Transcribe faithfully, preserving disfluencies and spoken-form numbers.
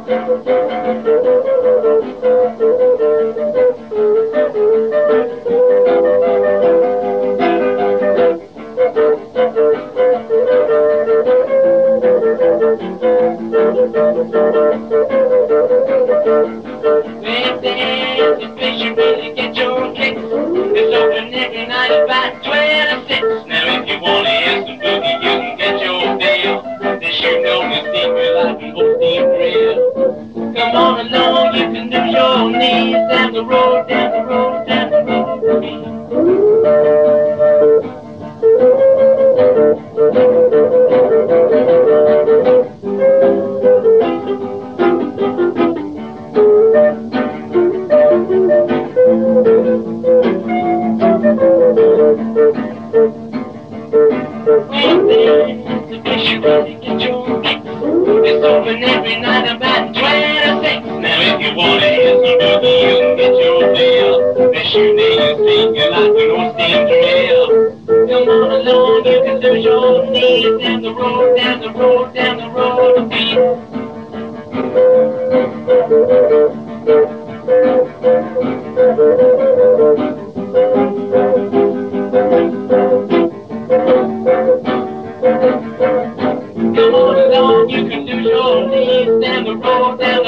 About twenty-six. Now if you wanna hear some boogie, you can get your deal. This you know this secret like an old steam drill. Come on along, you can lose your knees down the road, down the road, down the road. It's open every night about twenty-six. Now if you wanna hear some boogie, you can get your fill. They shoot and sing you like an old steam drill. Come on along, you can lose your knees down the road, down the road, down the road. Come on along, you can lose your knees down the road, down the road.